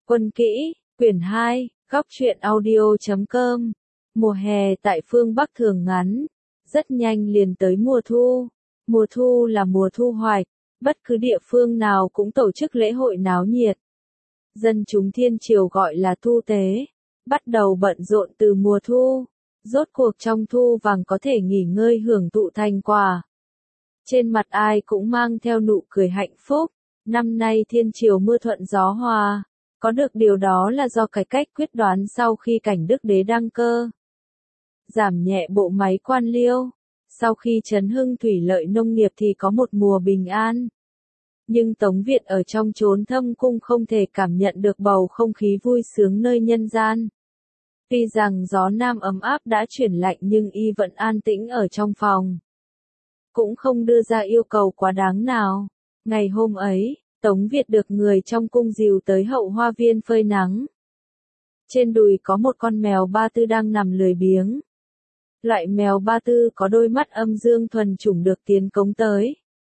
Quân kỹ, quyển 2, góc truyện audio.com. Mùa hè tại phương Bắc thường ngắn, rất nhanh liền tới mùa thu. Mùa thu là mùa thu hoạch, bất cứ địa phương nào cũng tổ chức lễ hội náo nhiệt. Dân chúng Thiên Triều gọi là thu tế, bắt đầu bận rộn từ mùa thu. Rốt cuộc trong thu vàng có thể nghỉ ngơi hưởng thụ thành quả. Trên mặt ai cũng mang theo nụ cười hạnh phúc. Năm nay Thiên Triều mưa thuận gió hòa. Có được điều đó là do cải cách quyết đoán sau khi Cảnh Đức Đế đăng cơ. Giảm nhẹ bộ máy quan liêu. Sau khi trấn hưng thủy lợi nông nghiệp thì có một mùa bình an. Nhưng Tống Việt ở trong chốn thâm cung không thể cảm nhận được bầu không khí vui sướng nơi nhân gian. Tuy rằng gió nam ấm áp đã chuyển lạnh nhưng y vẫn an tĩnh ở trong phòng. Cũng không đưa ra yêu cầu quá đáng nào. Ngày hôm ấy, Tống Việt được người trong cung dìu tới hậu hoa viên phơi nắng. Trên đùi có một con mèo Ba Tư đang nằm lười biếng. Loại mèo Ba Tư có đôi mắt âm dương thuần chủng được tiến cống tới.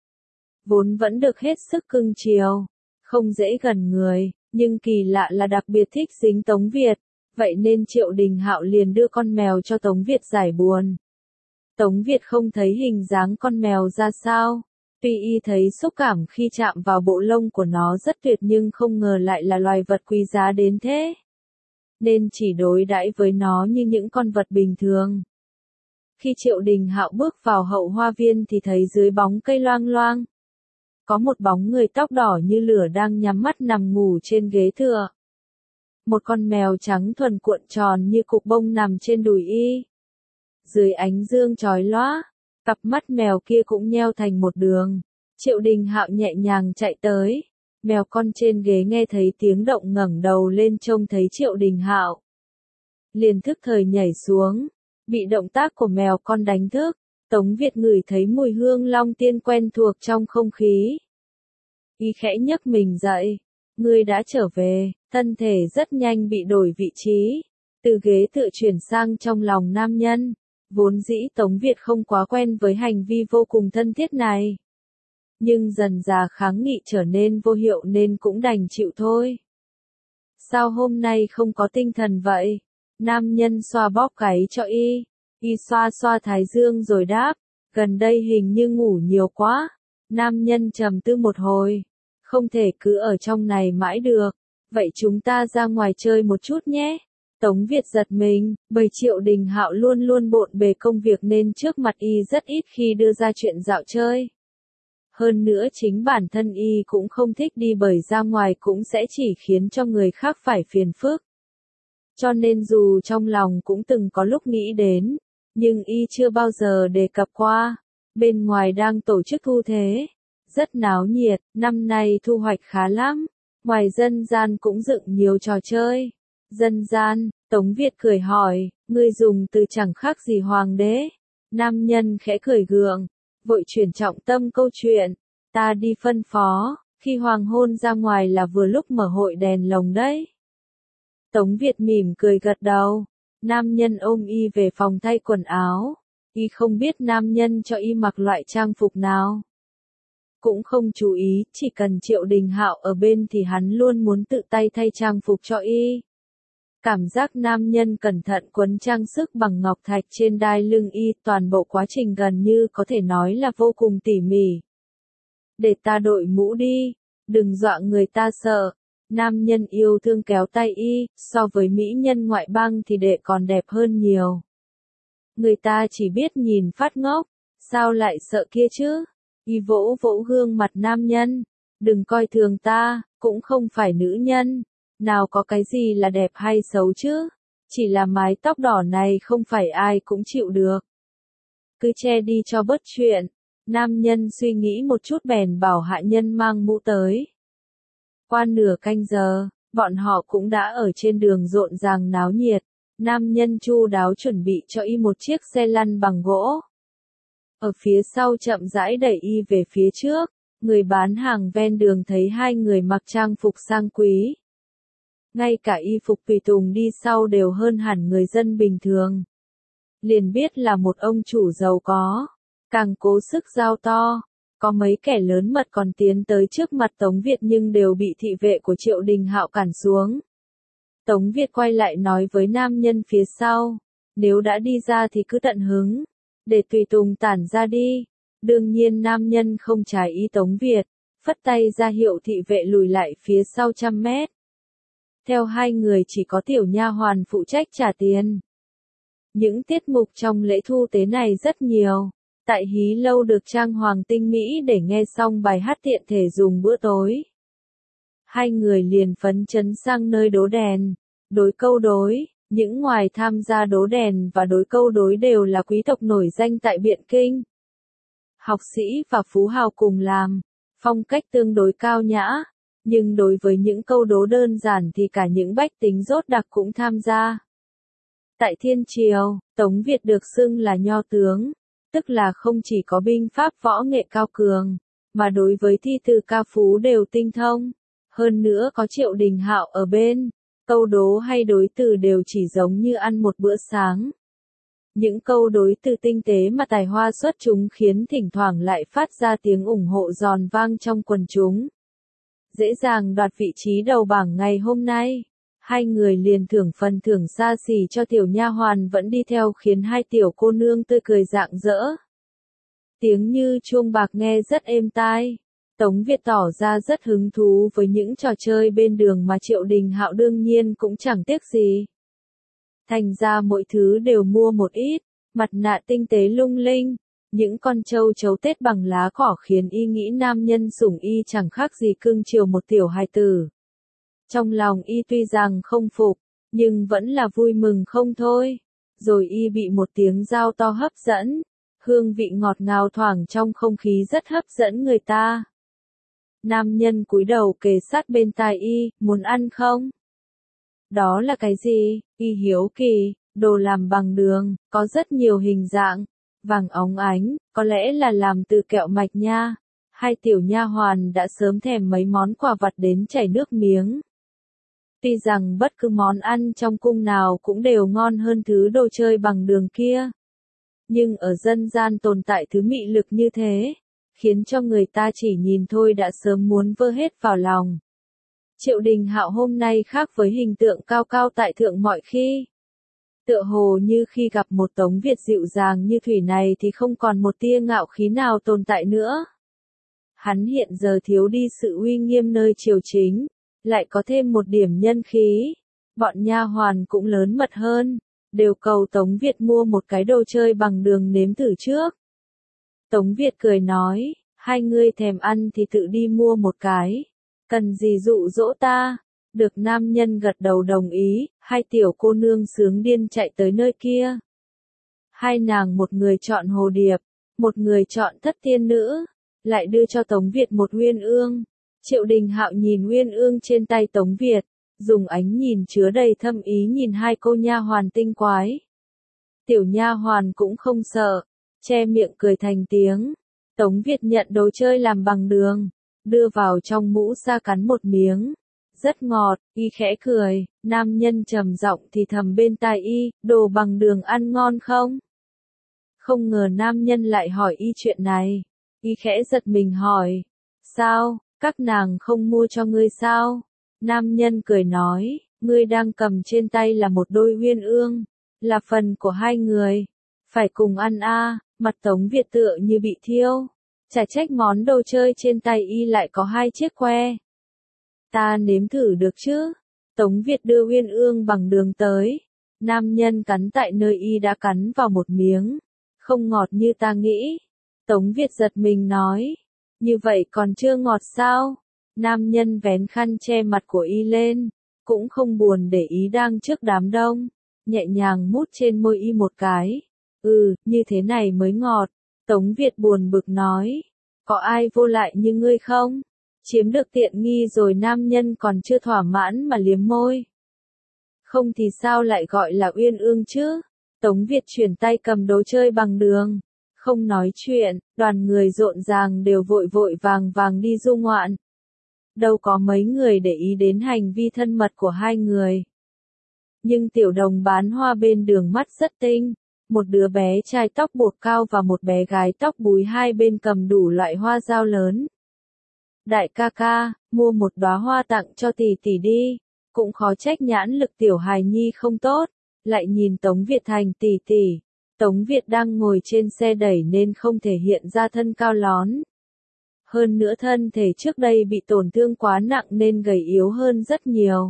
Vốn vẫn được hết sức cưng chiều, không dễ gần người, nhưng kỳ lạ là đặc biệt thích dính Tống Việt, vậy nên Triệu Đình Hạo liền đưa con mèo cho Tống Việt giải buồn. Tống Việt không thấy hình dáng con mèo ra sao, tuy y thấy xúc cảm khi chạm vào bộ lông của nó rất tuyệt nhưng không ngờ lại là loài vật quý giá đến thế. Nên chỉ đối đãi với nó như những con vật bình thường. Khi Triệu Đình Hạo bước vào hậu hoa viên thì thấy dưới bóng cây loang loang. Có một bóng người tóc đỏ như lửa đang nhắm mắt nằm ngủ trên ghế tựa. Một con mèo trắng thuần cuộn tròn như cục bông nằm trên đùi y. Dưới ánh dương chói lóa, cặp mắt mèo kia cũng nheo thành một đường. Triệu Đình Hạo nhẹ nhàng chạy tới. Mèo con trên ghế nghe thấy tiếng động ngẩng đầu lên trông thấy Triệu Đình Hạo. Liền thức thời nhảy xuống. Bị động tác của mèo con đánh thức. Tống Việt ngửi thấy mùi hương long tiên quen thuộc trong không khí. Y khẽ nhấc mình dậy. Ngươi đã trở về. Thân thể rất nhanh bị đổi vị trí. Từ ghế tựa chuyển sang trong lòng nam nhân. Vốn dĩ Tống Việt không quá quen với hành vi vô cùng thân thiết này. Nhưng dần dà kháng nghị trở nên vô hiệu nên cũng đành chịu thôi. Sao hôm nay không có tinh thần vậy? Nam nhân xoa bóp gáy cho y. Y xoa xoa thái dương rồi đáp. Gần đây hình như ngủ nhiều quá. Nam nhân trầm tư một hồi. Không thể cứ ở trong này mãi được. Vậy chúng ta ra ngoài chơi một chút nhé. Tống Việt giật mình, bởi Triệu Đình Hạo luôn luôn bộn bề công việc nên trước mặt y rất ít khi đưa ra chuyện dạo chơi. Hơn nữa chính bản thân y cũng không thích đi bởi ra ngoài cũng sẽ chỉ khiến cho người khác phải phiền phức. Cho nên dù trong lòng cũng từng có lúc nghĩ đến, nhưng y chưa bao giờ đề cập qua. Bên ngoài đang tổ chức thu thế, rất náo nhiệt, năm nay thu hoạch khá lắm. Ngoài dân gian cũng dựng nhiều trò chơi. Dân gian, Tống Việt cười hỏi, ngươi dùng từ chẳng khác gì hoàng đế. Nam nhân khẽ cười gượng, vội chuyển trọng tâm câu chuyện. Ta đi phân phó, khi hoàng hôn ra ngoài là vừa lúc mở hội đèn lồng đấy. Tống Việt mỉm cười gật đầu. Nam nhân ôm y về phòng thay quần áo. Y không biết nam nhân cho y mặc loại trang phục nào. Cũng không chú ý, chỉ cần Triệu Đình Hạo ở bên thì hắn luôn muốn tự tay thay trang phục cho y. Cảm giác nam nhân cẩn thận quấn trang sức bằng ngọc thạch trên đai lưng y, toàn bộ quá trình gần như có thể nói là vô cùng tỉ mỉ. Để ta đội mũ đi, đừng dọa người ta sợ. Nam nhân yêu thương kéo tay y, so với mỹ nhân ngoại bang thì đệ còn đẹp hơn nhiều. Người ta chỉ biết nhìn phát ngốc, sao lại sợ kia chứ? Y vỗ vỗ gương mặt nam nhân, đừng coi thường ta, cũng không phải nữ nhân. Nào có cái gì là đẹp hay xấu chứ? Chỉ là mái tóc đỏ này không phải ai cũng chịu được. Cứ che đi cho bớt chuyện. Nam nhân suy nghĩ một chút bèn bảo hạ nhân mang mũ tới. Qua nửa canh giờ, bọn họ cũng đã ở trên đường rộn ràng náo nhiệt. Nam nhân chu đáo chuẩn bị cho y một chiếc xe lăn bằng gỗ. Ở phía sau chậm rãi đẩy y về phía trước. Người bán hàng ven đường thấy hai người mặc trang phục sang quý. Ngay cả y phục tùy tùng đi sau đều hơn hẳn người dân bình thường. Liền biết là một ông chủ giàu có. Càng cố sức giao to. Có mấy kẻ lớn mật còn tiến tới trước mặt Tống Việt nhưng đều bị thị vệ của Triệu Đình Hạo cản xuống. Tống Việt quay lại nói với nam nhân phía sau, nếu đã đi ra thì cứ tận hứng, để tùy tùng tản ra đi. Đương nhiên nam nhân không trái ý Tống Việt, phất tay ra hiệu thị vệ lùi lại phía sau 100 mét. Theo hai người chỉ có tiểu nha hoàn phụ trách trả tiền. Những tiết mục trong lễ thu tế này rất nhiều. Tại hí lâu được trang hoàng tinh mỹ để nghe xong bài hát tiện thể dùng bữa tối. Hai người liền phấn chấn sang nơi đố đèn, đối câu đối. Những ngoài tham gia đố đèn và đối câu đối đều là quý tộc nổi danh tại Biện Kinh. Học sĩ và phú hào cùng làm, phong cách tương đối cao nhã, nhưng đối với những câu đố đơn giản thì cả những bách tính rốt đặc cũng tham gia. Tại Thiên Triều, Tống Việt được xưng là nho tướng, tức là không chỉ có binh pháp võ nghệ cao cường, mà đối với thi từ ca phú đều tinh thông. Hơn nữa có Triệu Đình Hạo ở bên, câu đố hay đối từ đều chỉ giống như ăn một bữa sáng. Những câu đối từ tinh tế mà tài hoa xuất chúng khiến thỉnh thoảng lại phát ra tiếng ủng hộ giòn vang trong quần chúng. Dễ dàng đoạt vị trí đầu bảng ngày hôm nay. Hai người liền thưởng phần thưởng xa xỉ cho tiểu nha hoàn vẫn đi theo khiến hai tiểu cô nương tươi cười rạng rỡ. Tiếng như chuông bạc nghe rất êm tai. Tống Việt tỏ ra rất hứng thú với những trò chơi bên đường mà Triệu Đình Hạo đương nhiên cũng chẳng tiếc gì. Thành ra mỗi thứ đều mua một ít, mặt nạ tinh tế lung linh, những con trâu chấu Tết bằng lá cỏ khiến y nghĩ nam nhân sủng y chẳng khác gì cưng chiều một tiểu hài tử. Trong lòng y tuy rằng không phục, nhưng vẫn là vui mừng không thôi. Rồi y bị một tiếng dao to hấp dẫn, hương vị ngọt ngào thoảng trong không khí rất hấp dẫn người ta. Nam nhân cúi đầu kề sát bên tai y, muốn ăn không? Đó là cái gì? Y hiếu kỳ, đồ làm bằng đường, có rất nhiều hình dạng, vàng óng ánh, có lẽ là làm từ kẹo mạch nha. Hai tiểu nha hoàn đã sớm thèm mấy món quà vặt đến chảy nước miếng. Tuy rằng bất cứ món ăn trong cung nào cũng đều ngon hơn thứ đồ chơi bằng đường kia. Nhưng ở dân gian tồn tại thứ mị lực như thế, khiến cho người ta chỉ nhìn thôi đã sớm muốn vơ hết vào lòng. Triệu Đình Hạo hôm nay khác với hình tượng cao cao tại thượng mọi khi. Tựa hồ như khi gặp một Tống Việt dịu dàng như thủy này thì không còn một tia ngạo khí nào tồn tại nữa. Hắn hiện giờ thiếu đi sự uy nghiêm nơi triều chính, lại có thêm một điểm nhân khí. Bọn nha hoàn cũng lớn mật hơn, đều cầu Tống Việt mua một cái đồ chơi bằng đường nếm thử trước. Tống Việt cười nói, hai ngươi thèm ăn thì tự đi mua một cái, cần gì dụ dỗ ta. Được nam nhân gật đầu đồng ý, hai tiểu cô nương sướng điên chạy tới nơi kia. Hai nàng một người chọn hồ điệp, một người chọn thất tiên nữ, lại đưa cho Tống Việt một uyên ương. Triệu Đình Hạo nhìn uyên ương trên tay Tống Việt, dùng ánh nhìn chứa đầy thâm ý nhìn hai cô nha hoàn tinh quái. Tiểu nha hoàn cũng không sợ, che miệng cười thành tiếng. Tống Việt nhận đồ chơi làm bằng đường, đưa vào trong mũ ra cắn một miếng. Rất ngọt, y khẽ cười, nam nhân trầm giọng thì thầm bên tai y, đồ bằng đường ăn ngon không? Không ngờ nam nhân lại hỏi y chuyện này. Y khẽ giật mình hỏi, sao, các nàng không mua cho ngươi sao? Nam nhân cười nói, ngươi đang cầm trên tay là một đôi uyên ương, là phần của hai người, phải cùng ăn a. Mặt Tống Việt tựa như bị thiêu, chả trách món đồ chơi trên tay y lại có hai chiếc que. Ta nếm thử được chứ? Tống Việt đưa uyên ương bằng đường tới. Nam nhân cắn tại nơi y đã cắn vào một miếng. Không ngọt như ta nghĩ. Tống Việt giật mình nói. Như vậy còn chưa ngọt sao? Nam nhân vén khăn che mặt của y lên. Cũng không buồn để ý đang trước đám đông. Nhẹ nhàng mút trên môi y một cái. Như thế này mới ngọt. Tống Việt buồn bực nói. Có ai vô lại như ngươi không? Chiếm được tiện nghi rồi nam nhân còn chưa thỏa mãn mà liếm môi. Không thì sao lại gọi là uyên ương chứ? Tống Việt chuyển tay cầm đồ chơi bằng đường. Không nói chuyện, đoàn người rộn ràng đều vội vội vàng vàng đi du ngoạn. Đâu có mấy người để ý đến hành vi thân mật của hai người. Nhưng tiểu đồng bán hoa bên đường mắt rất tinh. một đứa bé trai tóc bột cao và một bé gái tóc búi hai bên cầm đủ loại hoa dao lớn. Đại ca ca, mua một đóa hoa tặng cho tỷ tỷ đi, cũng khó trách nhãn lực tiểu hài nhi không tốt, lại nhìn Tống Việt Thành tỷ tỷ. Tống Việt đang ngồi trên xe đẩy nên không thể hiện ra thân cao lón. Hơn nữa thân thể trước đây bị tổn thương quá nặng nên gầy yếu hơn rất nhiều.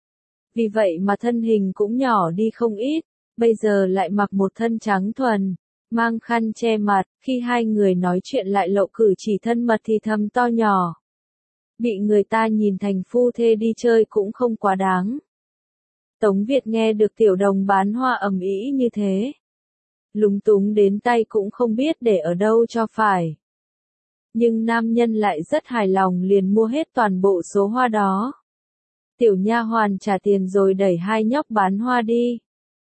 Vì vậy mà thân hình cũng nhỏ đi không ít, bây giờ lại mặc một thân trắng thuần, mang khăn che mặt, khi hai người nói chuyện lại lộ cử chỉ thân mật thì thầm to nhỏ. Bị người ta nhìn thành phu thê đi chơi cũng không quá đáng. Tống Việt nghe được tiểu đồng bán hoa ầm ĩ như thế, lúng túng đến tay cũng không biết để ở đâu cho phải. Nhưng nam nhân lại rất hài lòng liền mua hết toàn bộ số hoa đó. Tiểu nha hoàn trả tiền rồi đẩy hai nhóc bán hoa đi.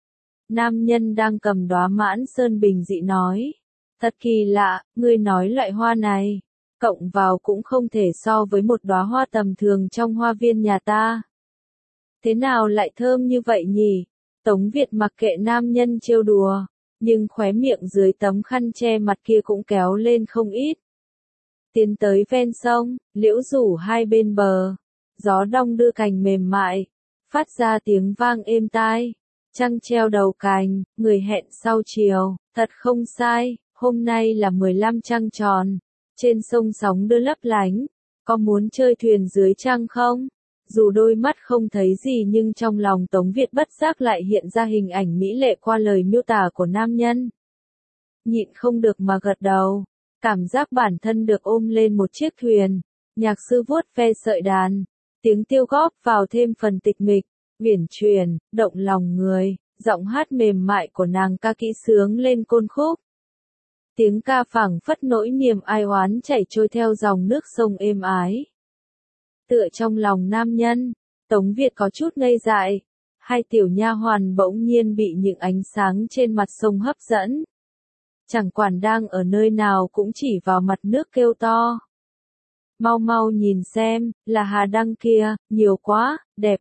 Nam nhân đang cầm đóa mãn sơn bình dị nói. Thật kỳ lạ, ngươi nói loại hoa này, cộng vào cũng không thể so với một đóa hoa tầm thường trong hoa viên nhà ta. Thế nào lại thơm như vậy nhỉ? Tống Việt mặc kệ nam nhân trêu đùa, nhưng khóe miệng dưới tấm khăn che mặt kia cũng kéo lên không ít. Tiến tới ven sông, liễu rủ hai bên bờ, gió đong đưa cành mềm mại, phát ra tiếng vang êm tai. Trăng treo đầu cành, người hẹn sau chiều, thật không sai, hôm nay là 15 trăng tròn, trên sông sóng đưa lấp lánh, có muốn chơi thuyền dưới trăng không? Dù đôi mắt không thấy gì nhưng trong lòng Tống Việt bất giác lại hiện ra hình ảnh mỹ lệ qua lời miêu tả của nam nhân. Nhịn không được mà gật đầu, cảm giác bản thân được ôm lên một chiếc thuyền, nhạc sư vuốt ve sợi đàn, tiếng tiêu góp vào thêm phần tịch mịch, uyển chuyển, động lòng người, giọng hát mềm mại của nàng ca kỹ sướng lên côn khúc. Tiếng ca phảng phất nỗi niềm ai oán chảy trôi theo dòng nước sông êm ái. Tựa trong lòng nam nhân, Tống Việt có chút ngây dại, hai tiểu nha hoàn bỗng nhiên bị những ánh sáng trên mặt sông hấp dẫn. Chẳng quản đang ở nơi nào cũng chỉ vào mặt nước kêu to. Mau mau nhìn xem, là Hà Đăng kia, nhiều quá,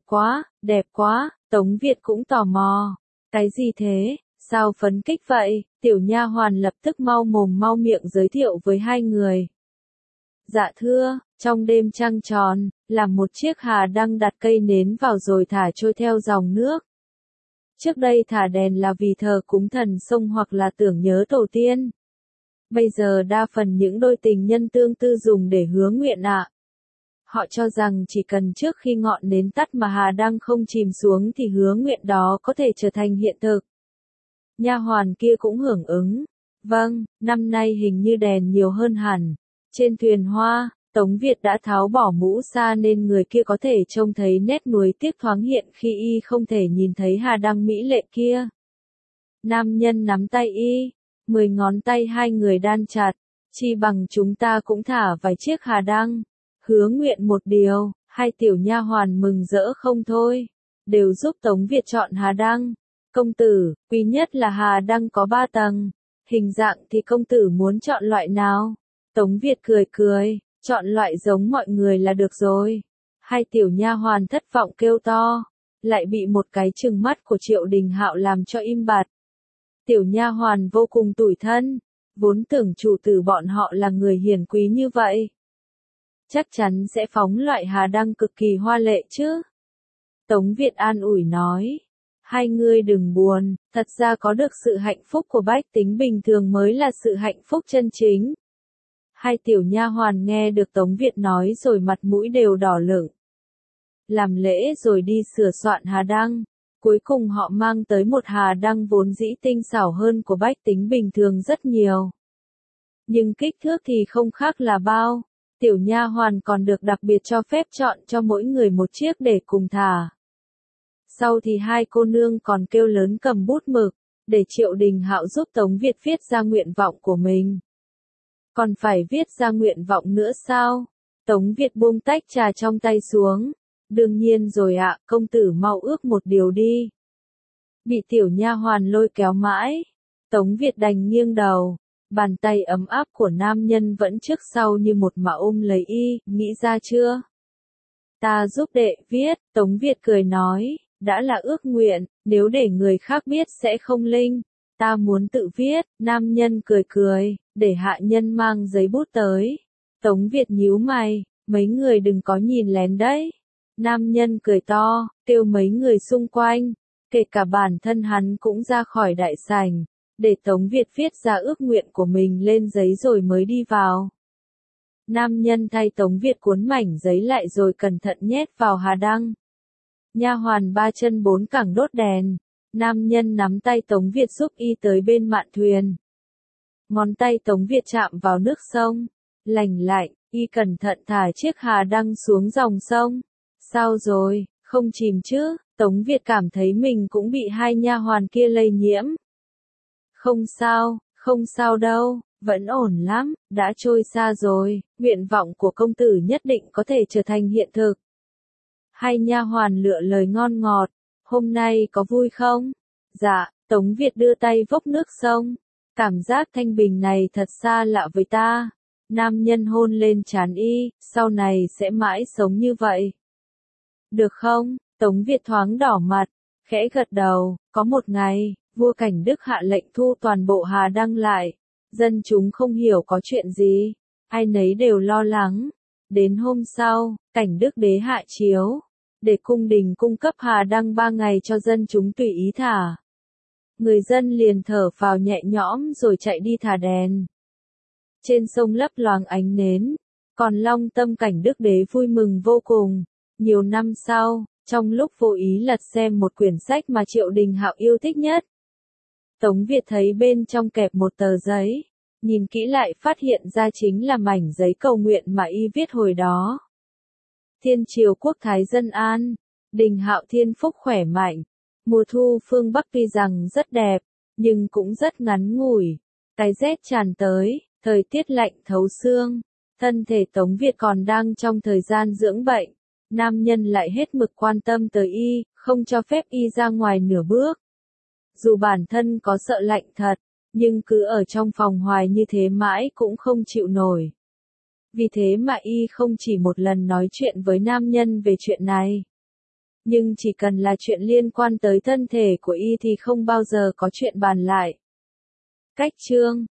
đẹp quá, Tống Việt cũng tò mò. Cái gì thế, sao phấn kích vậy, tiểu nha hoàn lập tức mau mồm mau miệng giới thiệu với hai người. Dạ thưa, trong đêm trăng tròn, làm một chiếc hà đăng đặt cây nến vào rồi thả trôi theo dòng nước. Trước đây thả đèn là vì thờ cúng thần sông hoặc là tưởng nhớ tổ tiên. Bây giờ đa phần những đôi tình nhân tương tư dùng để hứa nguyện ạ. Họ cho rằng chỉ cần trước khi ngọn nến tắt mà hà đăng không chìm xuống thì hứa nguyện đó có thể trở thành hiện thực. Nha hoàn kia cũng hưởng ứng. Vâng, năm nay hình như đèn nhiều hơn hẳn. Trên thuyền hoa, Tống Việt đã tháo bỏ mũ sa nên người kia có thể trông thấy nét nuối tiếc thoáng hiện khi y không thể nhìn thấy hà đăng mỹ lệ kia. Nam nhân nắm tay y, 10 ngón tay hai người đan chặt, chi bằng chúng ta cũng thả vài chiếc hà đăng. Hứa nguyện một điều, hai tiểu nha hoàn mừng rỡ không thôi, đều giúp Tống Việt chọn hà đăng. Công tử, quý nhất là hà đăng có 3 tầng, hình dạng thì công tử muốn chọn loại nào? Tống Việt cười cười, chọn loại giống mọi người là được rồi. Hai tiểu nha hoàn thất vọng kêu to, lại bị một cái trừng mắt của Triệu Đình Hạo làm cho im bặt. Tiểu nha hoàn vô cùng tủi thân, vốn tưởng chủ tử bọn họ là người hiền quý như vậy. Chắc chắn sẽ phóng loại hà đăng cực kỳ hoa lệ chứ. Tống Việt an ủi nói, hai ngươi đừng buồn, thật ra có được sự hạnh phúc của bách tính bình thường mới là sự hạnh phúc chân chính. Hai tiểu nha hoàn nghe được Tống Việt nói rồi mặt mũi đều đỏ lửng. Làm lễ rồi đi sửa soạn hà đăng, cuối cùng họ mang tới một hà đăng vốn dĩ tinh xảo hơn của bách tính bình thường rất nhiều. Nhưng kích thước thì không khác là bao, tiểu nha hoàn còn được đặc biệt cho phép chọn cho mỗi người một chiếc để cùng thả. Sau thì hai cô nương còn kêu lớn cầm bút mực, để Triệu Đình Hạo giúp Tống Việt viết ra nguyện vọng của mình. Còn phải viết ra nguyện vọng nữa sao? Tống Việt buông tách trà trong tay xuống. Đương nhiên rồi ạ, công tử mau ước một điều đi. Bị tiểu nha hoàn lôi kéo mãi, Tống Việt đành nghiêng đầu, bàn tay ấm áp của nam nhân vẫn trước sau như một mà ôm lấy y, nghĩ ra chưa? Ta giúp đệ viết, Tống Việt cười nói, đã là ước nguyện, nếu để người khác biết sẽ không linh. Ta muốn tự viết, nam nhân cười cười, để hạ nhân mang giấy bút tới. Tống Việt nhíu mày, mấy người đừng có nhìn lén đấy. Nam nhân cười to, kêu mấy người xung quanh, kể cả bản thân hắn cũng ra khỏi đại sảnh, để Tống Việt viết ra ước nguyện của mình lên giấy rồi mới đi vào. Nam nhân thay Tống Việt cuốn mảnh giấy lại rồi cẩn thận nhét vào hà đăng. Nha hoàn ba chân bốn cẳng đốt đèn. Nam nhân nắm tay Tống Việt giúp y tới bên mạn thuyền. Ngón tay Tống Việt chạm vào nước sông, lành lạnh, y cẩn thận thả chiếc hà đăng xuống dòng sông. Sao rồi, không chìm chứ? Tống Việt cảm thấy mình cũng bị hai nha hoàn kia lây nhiễm. Không sao đâu, vẫn ổn lắm, đã trôi xa rồi, nguyện vọng của công tử nhất định có thể trở thành hiện thực. Hai nha hoàn lựa lời ngon ngọt, hôm nay có vui không? Dạ, Tống Việt đưa tay vốc nước sông, cảm giác thanh bình này thật xa lạ với ta. Nam nhân hôn lên trán y, sau này sẽ mãi sống như vậy. Được không? Tống Việt thoáng đỏ mặt, khẽ gật đầu, có một ngày, vua Cảnh Đức hạ lệnh thu toàn bộ hà đăng lại. Dân chúng không hiểu có chuyện gì, ai nấy đều lo lắng. Đến hôm sau, Cảnh Đức đế hạ chiếu, để cung đình cung cấp hà đăng 3 ngày cho dân chúng tùy ý thả. Người dân liền thở phào nhẹ nhõm rồi chạy đi thả đèn. Trên sông lấp loáng ánh nến, còn Long Tâm Cảnh Đức đế vui mừng vô cùng. Nhiều năm sau, trong lúc vô ý lật xem một quyển sách mà Triệu Đình Hạo yêu thích nhất, Tống Việt thấy bên trong kẹp một tờ giấy, nhìn kỹ lại phát hiện ra chính là mảnh giấy cầu nguyện mà y viết hồi đó. Thiên triều quốc thái dân an, Đình Hạo thiên phúc khỏe mạnh. Mùa thu phương Bắc tuy rằng rất đẹp, nhưng cũng rất ngắn ngủi. Cái rét tràn tới, thời tiết lạnh thấu xương. Thân thể Tống Việt còn đang trong thời gian dưỡng bệnh. Nam nhân lại hết mực quan tâm tới y, không cho phép y ra ngoài nửa bước. Dù bản thân có sợ lạnh thật, nhưng cứ ở trong phòng hoài như thế mãi cũng không chịu nổi. Vì thế mà y không chỉ một lần nói chuyện với nam nhân về chuyện này. Nhưng chỉ cần là chuyện liên quan tới thân thể của y thì không bao giờ có chuyện bàn lại. Cách chương